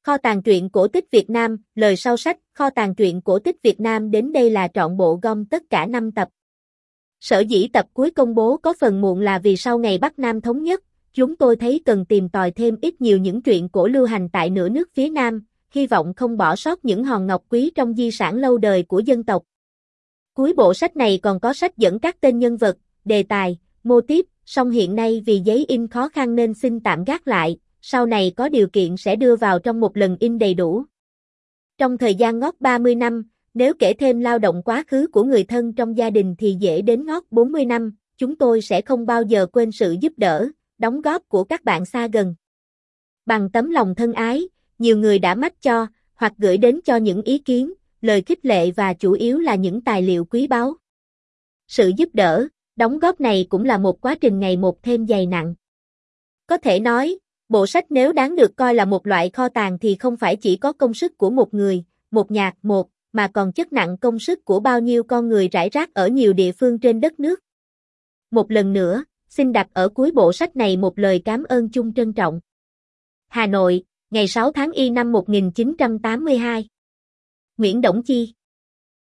Kho tàng truyện cổ tích Việt Nam, lời sau sách, kho tàng truyện cổ tích Việt Nam đến đây là trọn bộ gom tất cả 5 tập. Sở dĩ tập cuối công bố có phần muộn là vì sau ngày Bắc Nam thống nhất, chúng tôi thấy cần tìm tòi thêm ít nhiều những truyện cổ lưu hành tại nửa nước phía Nam, hy vọng không bỏ sót những hòn ngọc quý trong di sản lâu đời của dân tộc. Cuối bộ sách này còn có sách dẫn các tên nhân vật, đề tài, mô típ, song hiện nay vì giấy in khó khăn nên xin tạm gác lại, sau này có điều kiện sẽ đưa vào trong một lần in đầy đủ. Trong thời gian ngót 30 năm, nếu kể thêm lao động quá khứ của người thân trong gia đình thì dễ đến ngót 40 năm, chúng tôi sẽ không bao giờ quên sự giúp đỡ, đóng góp của các bạn xa gần. Bằng tấm lòng thân ái, nhiều người đã mách cho, hoặc gửi đến cho những ý kiến, lời khích lệ và chủ yếu là những tài liệu quý báu. Sự giúp đỡ, đóng góp này cũng là một quá trình ngày một thêm dày nặng. Có thể nói, bộ sách nếu đáng được coi là một loại kho tàng thì không phải chỉ có công sức của một người, một nhạc một, mà còn chất nặng công sức của bao nhiêu con người rải rác ở nhiều địa phương trên đất nước. Một lần nữa, xin đặt ở cuối bộ sách này một lời cảm ơn chung trân trọng. Hà Nội, ngày 6 tháng Y năm 1982. Nguyễn Đổng Chi